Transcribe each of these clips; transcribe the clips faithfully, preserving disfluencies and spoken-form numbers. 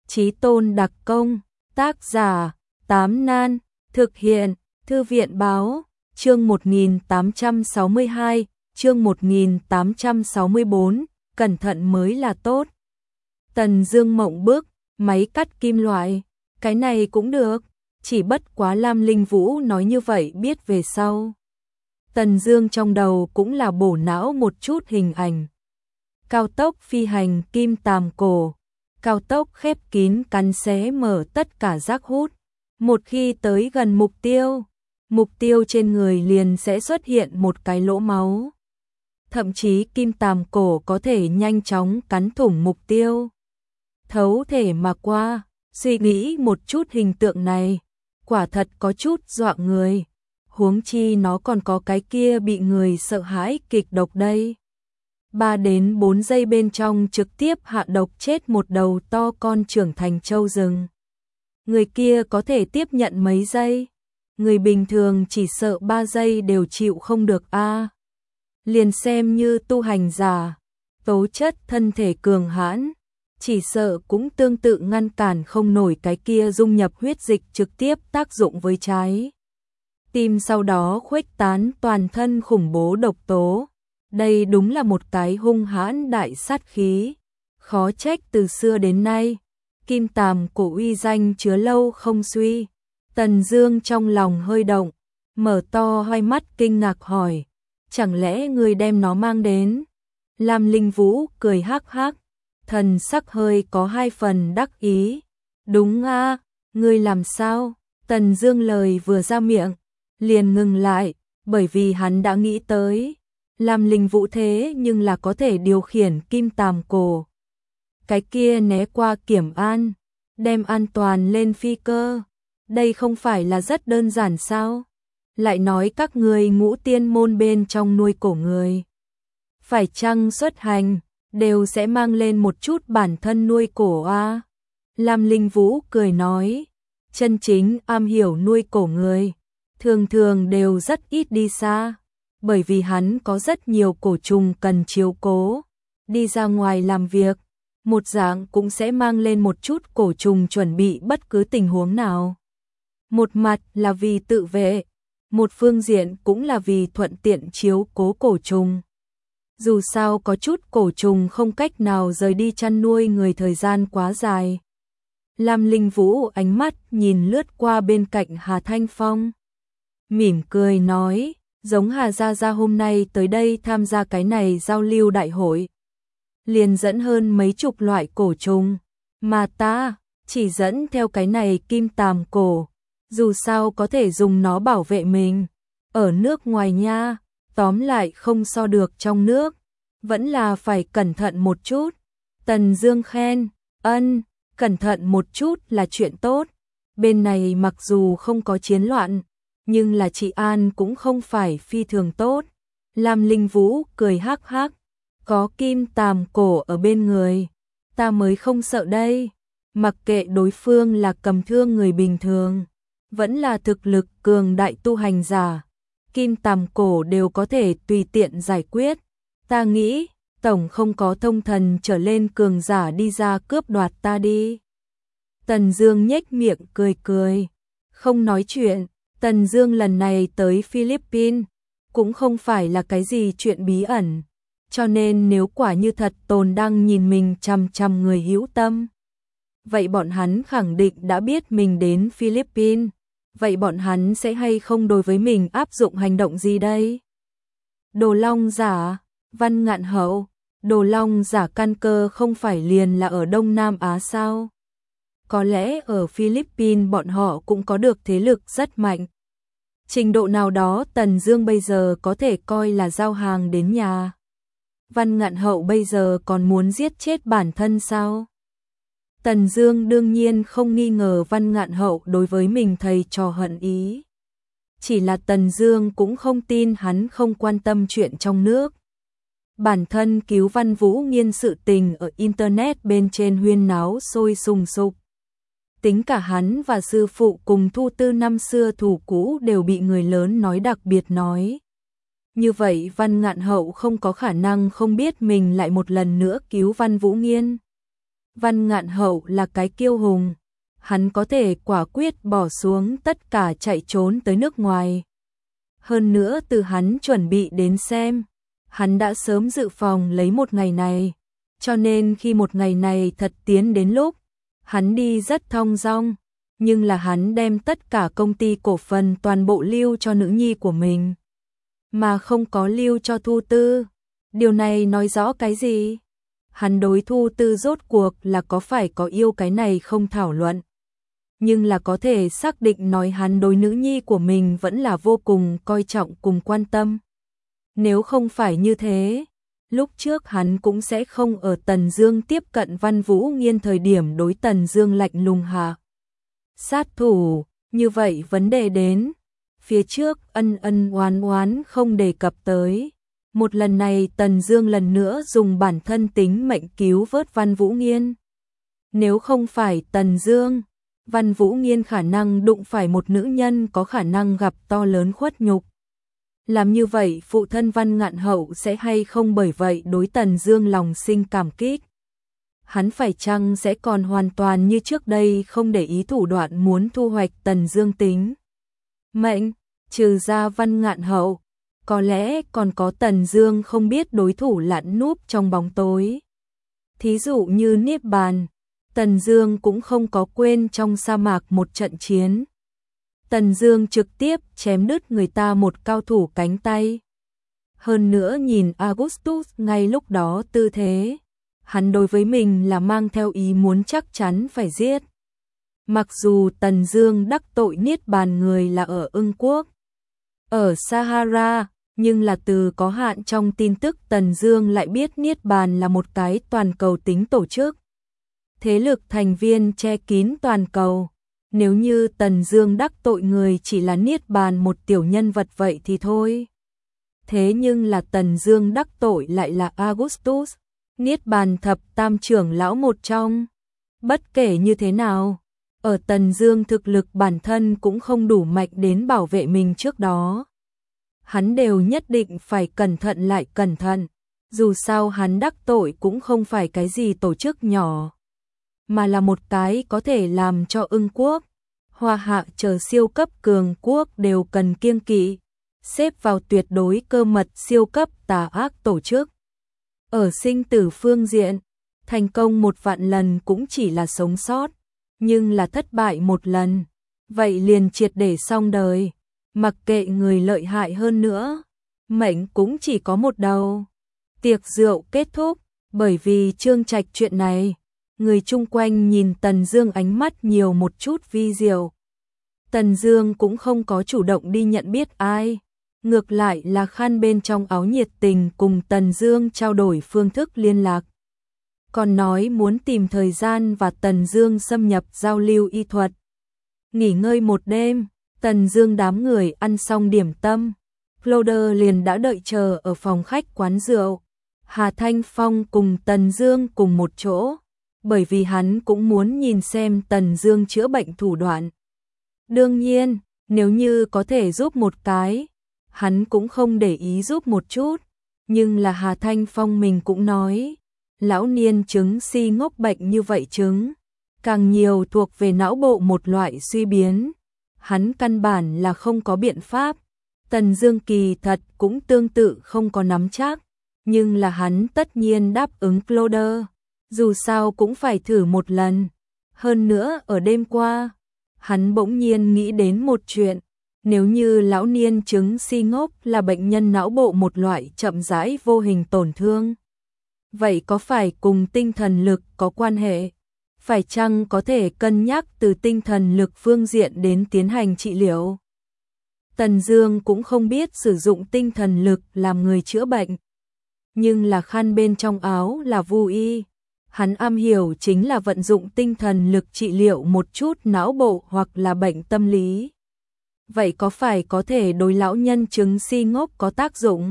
Chí Tôn đặc công, tác giả, Tám Nan, thực hiện, Thư viện báo, chương một nghìn tám trăm sáu mươi hai, chương một nghìn tám trăm sáu mươi bốn, cẩn thận mới là tốt. Tần Dương mộng bức, máy cắt kim loại, cái này cũng được, chỉ bất quá Lam Linh Vũ nói như vậy biết về sau. Tần Dương trong đầu cũng là bổ não một chút hình ảnh. Cao tốc phi hành kim tàm cổ, cao tốc khép kín cắn xé mở tất cả rác hút. Một khi tới gần mục tiêu, mục tiêu trên người liền sẽ xuất hiện một cái lỗ máu. Thậm chí kim tàm cổ có thể nhanh chóng cắn thủng mục tiêu, thấu thể mà qua. Suy nghĩ một chút hình tượng này, quả thật có chút dọa người. Huống chi nó còn có cái kia bị người sợ hãi kịch độc đây. ba đến bốn giây bên trong trực tiếp hạ độc chết một đầu to con trưởng thành trâu rừng. Người kia có thể tiếp nhận mấy giây, người bình thường chỉ sợ ba giây đều chịu không được a. À. Liền xem như tu hành giả, tố chất thân thể cường hãn, chỉ sợ cũng tương tự ngăn cản không nổi cái kia dung nhập huyết dịch trực tiếp tác dụng với trái tim, sau đó khuếch tán toàn thân khủng bố độc tố. Đây đúng là một cái hung hãn đại sát khí, khó trách từ xưa đến nay kim tàm cổ uy danh chứa lâu không suy. Tần Dương trong lòng hơi động, mở to hai mắt kinh ngạc hỏi, chẳng lẽ ngươi đem nó mang đến? Lam Linh Vũ cười hắc hắc, thần sắc hơi có hai phần đắc ý. Đúng a, à, ngươi làm sao? Tần Dương lời vừa ra miệng, liền ngừng lại, bởi vì hắn đã nghĩ tới, Lam Linh Vũ thế nhưng là có thể điều khiển kim tàm cổ. Cái kia né qua kiểm an, đem an toàn lên phi cơ, đây không phải là rất đơn giản sao? Lại nói các người ngũ tiên môn bên trong nuôi cổ người, phải chăng xuất hành đều sẽ mang lên một chút bản thân nuôi cổ a? À? Lam Linh Vũ cười nói, chân chính am hiểu nuôi cổ người, thường thường đều rất ít đi xa, bởi vì hắn có rất nhiều cổ trùng cần chiếu cố. Đi ra ngoài làm việc, một dạng cũng sẽ mang lên một chút cổ trùng chuẩn bị bất cứ tình huống nào. Một mặt là vì tự vệ, một phương diện cũng là vì thuận tiện chiếu cố cổ trùng. Dù sao có chút cổ trùng không cách nào rời đi chăn nuôi người thời gian quá dài. Lam Linh Vũ ánh mắt nhìn lướt qua bên cạnh Hà Thanh Phong, mỉm cười nói, giống Hà Gia Gia hôm nay tới đây tham gia cái này giao lưu đại hội, liền dẫn hơn mấy chục loại cổ trùng, mà ta chỉ dẫn theo cái này kim tàm cổ, dù sao có thể dùng nó bảo vệ mình. Ở nước ngoài nha, tóm lại không so được trong nước, vẫn là phải cẩn thận một chút. Tần Dương khen, ân, cẩn thận một chút là chuyện tốt. Bên này mặc dù không có chiến loạn, nhưng là trị an cũng không phải phi thường tốt. Lam Linh Vũ cười hắc hắc, có kim tàm cổ ở bên người, ta mới không sợ đây. Mặc kệ đối phương là cầm thương người bình thường, vẫn là thực lực cường đại tu hành giả, kim tàm cổ đều có thể tùy tiện giải quyết. Ta nghĩ, tổng không có thông thần trở lên cường giả đi ra cướp đoạt ta đi. Tần Dương nhếch miệng cười cười, không nói chuyện. Tần Dương lần này tới Philippines cũng không phải là cái gì chuyện bí ẩn, cho nên nếu quả như thật tồn đang nhìn mình chằm chằm người hữu tâm, vậy bọn hắn khẳng định đã biết mình đến Philippines, vậy bọn hắn sẽ hay không đối với mình áp dụng hành động gì đây? Đồ Long giả, Văn Ngạn Hậu, Đồ Long giả căn cơ không phải liền là ở Đông Nam Á sao? Có lẽ ở Philippines bọn họ cũng có được thế lực rất mạnh. Trình độ nào đó Tần Dương bây giờ có thể coi là giao hàng đến nhà. Văn Ngạn Hậu bây giờ còn muốn giết chết bản thân sao? Tần Dương đương nhiên không nghi ngờ Văn Ngạn Hậu đối với mình thầy trò hận ý. Chỉ là Tần Dương cũng không tin hắn không quan tâm chuyện trong nước. Bản thân cứu Văn Vũ Nghiên sự tình ở internet bên trên huyên náo sôi sùng sục. Tính cả hắn và sư phụ cùng Thu Tư năm xưa thủ cũ đều bị người lớn nói đặc biệt nói. Như vậy Văn Ngạn Hậu không có khả năng không biết mình lại một lần nữa cứu Văn Vũ Nghiên. Văn Ngạn Hậu là cái kiêu hùng, hắn có thể quả quyết bỏ xuống tất cả chạy trốn tới nước ngoài. Hơn nữa từ hắn chuẩn bị đến xem, hắn đã sớm dự phòng lấy một ngày này, cho nên khi một ngày này thật tiến đến lúc, hắn đi rất thong dong, nhưng là hắn đem tất cả công ty cổ phần toàn bộ lưu cho nữ nhi của mình, mà không có lưu cho Thu Tư. Điều này nói rõ cái gì? Hắn đối Thu Tư rốt cuộc là có phải có yêu cái này không thảo luận, nhưng là có thể xác định nói hắn đối nữ nhi của mình vẫn là vô cùng coi trọng cùng quan tâm. Nếu không phải như thế, lúc trước hắn cũng sẽ không ở Tần Dương tiếp cận Văn Vũ Nghiên thời điểm đối Tần Dương lạnh lùng hạ sát thủ. Như vậy vấn đề đến, phía trước ân ân oán oán không đề cập tới. Một lần này Tần Dương lần nữa dùng bản thân tính mệnh cứu vớt Văn Vũ Nghiên. Nếu không phải Tần Dương, Văn Vũ Nghiên khả năng đụng phải một nữ nhân có khả năng gặp to lớn khuất nhục. Làm như vậy phụ thân Văn Ngạn Hậu sẽ hay không bởi vậy đối Tần Dương lòng sinh cảm kích? Hắn phải chăng sẽ còn hoàn toàn như trước đây không để ý thủ đoạn muốn thu hoạch Tần Dương tính mệnh, trừ ra Văn Ngạn Hậu, có lẽ còn có Tần Dương không biết đối thủ lặn núp trong bóng tối. Thí dụ như Niết Bàn, Tần Dương cũng không có quên trong sa mạc một trận chiến. Tần Dương trực tiếp chém đứt người ta một cao thủ cánh tay. Hơn nữa nhìn Augustus ngay lúc đó tư thế, hắn đối với mình là mang theo ý muốn chắc chắn phải giết. Mặc dù Tần Dương đắc tội Niết Bàn người là ở Ưng Quốc, ở Sahara, nhưng là từ có hạn trong tin tức Tần Dương lại biết Niết Bàn là một cái toàn cầu tính tổ chức. Thế lực thành viên che kín toàn cầu. Nếu như Tần Dương đắc tội người chỉ là Niết Bàn một tiểu nhân vật vậy thì thôi. Thế nhưng là Tần Dương đắc tội lại là Augustus, Niết Bàn thập tam trưởng lão một trong. Bất kể như thế nào, ở Tần Dương thực lực bản thân cũng không đủ mạnh đến bảo vệ mình trước đó. Hắn đều nhất định phải cẩn thận lại cẩn thận, dù sao hắn đắc tội cũng không phải cái gì tổ chức nhỏ, mà là một cái có thể làm cho Ưng Quốc, Hoa Hạ chờ siêu cấp cường quốc đều cần kiêng kỵ, xếp vào tuyệt đối cơ mật siêu cấp tà ác tổ chức. Ở sinh tử phương diện, thành công một vạn lần cũng chỉ là sống sót, nhưng là thất bại một lần, vậy liền triệt để xong đời. Mặc kệ người lợi hại hơn nữa, mệnh cũng chỉ có một đầu. Tiệc rượu kết thúc, bởi vì Trương Trạch chuyện này, người chung quanh nhìn Tần Dương ánh mắt nhiều một chút vi diệu. Tần Dương cũng không có chủ động đi nhận biết ai, ngược lại là Khan bên trong áo nhiệt tình cùng Tần Dương trao đổi phương thức liên lạc. Còn nói muốn tìm thời gian và Tần Dương xâm nhập giao lưu y thuật. Nghỉ ngơi một đêm, Tần Dương đám người ăn xong điểm tâm, Cloder liền đã đợi chờ ở phòng khách quán rượu. Hà Thanh Phong cùng Tần Dương cùng một chỗ, bởi vì hắn cũng muốn nhìn xem Tần Dương chữa bệnh thủ đoạn. Đương nhiên, nếu như có thể giúp một cái, hắn cũng không để ý giúp một chút, nhưng là Hà Thanh Phong mình cũng nói, lão niên chứng si ngốc bệnh như vậy chứng, càng nhiều thuộc về não bộ một loại suy biến, hắn căn bản là không có biện pháp. Tần Dương kỳ thật cũng tương tự không có nắm chắc, nhưng là hắn tất nhiên đáp ứng Cloder, dù sao cũng phải thử một lần. Hơn nữa ở đêm qua, hắn bỗng nhiên nghĩ đến một chuyện, nếu như lão niên chứng si ngốc là bệnh nhân não bộ một loại chậm rãi vô hình tổn thương, vậy có phải cùng tinh thần lực có quan hệ? Phải chăng có thể cân nhắc từ tinh thần lực phương diện đến tiến hành trị liệu? Tần Dương cũng không biết sử dụng tinh thần lực làm người chữa bệnh, nhưng là Khan bên trong áo là Vu y, hắn am hiểu chính là vận dụng tinh thần lực trị liệu một chút não bộ hoặc là bệnh tâm lý. Vậy có phải có thể đối lão nhân chứng si ngốc có tác dụng?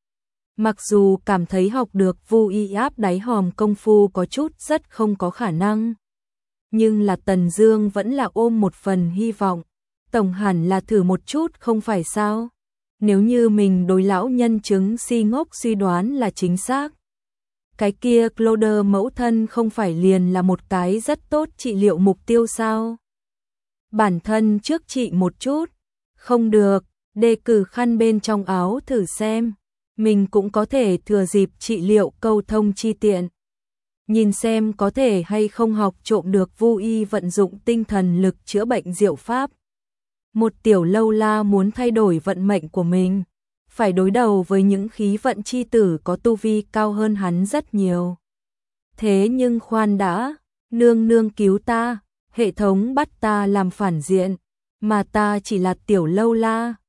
Mặc dù cảm thấy học được Vu y áp đáy hòm công phu có chút rất không có khả năng, nhưng là Tần Dương vẫn là ôm một phần hy vọng, tổng hẳn là thử một chút không phải sao? Nếu như mình đối lão nhân chứng si ngốc suy đoán là chính xác, cái kia Claude mẫu thân không phải liền là một cái rất tốt trị liệu mục tiêu sao? Bản thân trước trị một chút, không được, đề cử khăn bên trong áo thử xem, mình cũng có thể thừa dịp trị liệu câu thông chi tiện. Nhìn xem có thể hay không học trộm được Vu Y vận dụng tinh thần lực chữa bệnh diệu pháp. Một tiểu lâu la muốn thay đổi vận mệnh của mình, phải đối đầu với những khí vận chi tử có tu vi cao hơn hắn rất nhiều. Thế nhưng khoan đã, nương nương cứu ta, hệ thống bắt ta làm phản diện, mà ta chỉ là tiểu lâu la,